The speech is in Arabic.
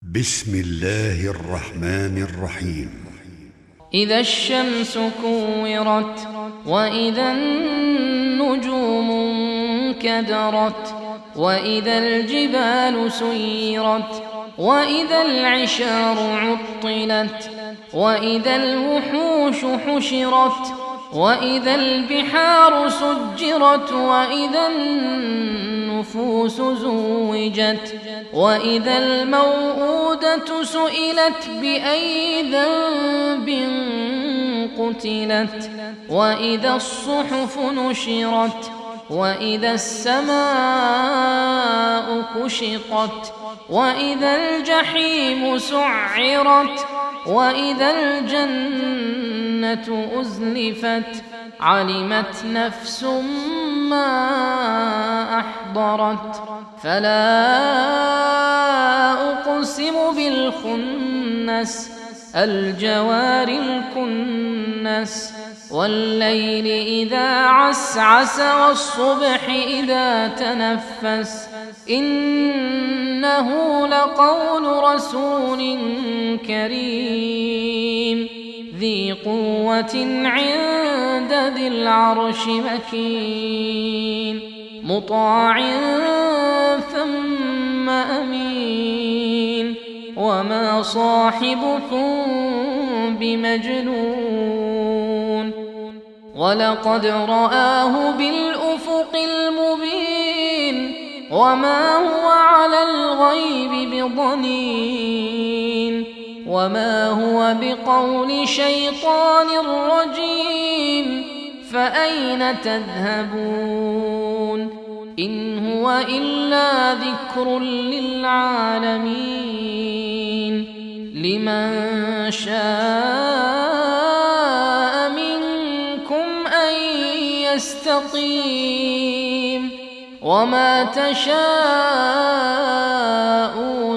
بسم الله الرحمن الرحيم. إذا الشمس كورت وإذا النجوم انكدرت وإذا الجبال سيرت وإذا العشار عطلت وإذا الوحوش حشرت وإذا البحار سجرت وإذا النفوس زوجت وإذا الموءودة سئلت بأي ذنب قتلت وإذا الصحف نشرت وإذا السماء كشطت وإذا الجحيم سعرت وإذا الجنة أزلفت علمت نفس ما أحضرت فلا أقسم بالخنس الجوار الكنس والليل إذا عسعس والصبح إذا تنفس إنه لقول رسول كريم ذي قوة عند ذي العرش مكين مطاع ثم أمين وما صاحبكم بمجنون ولقد رآه بالأفق المبين وما هو على الغيب بضنين وما هو بقول شيطان رجيم فأين تذهبون إن هو إلا ذكر للعالمين لمن شاء منكم أن يستقيم وما تشاءون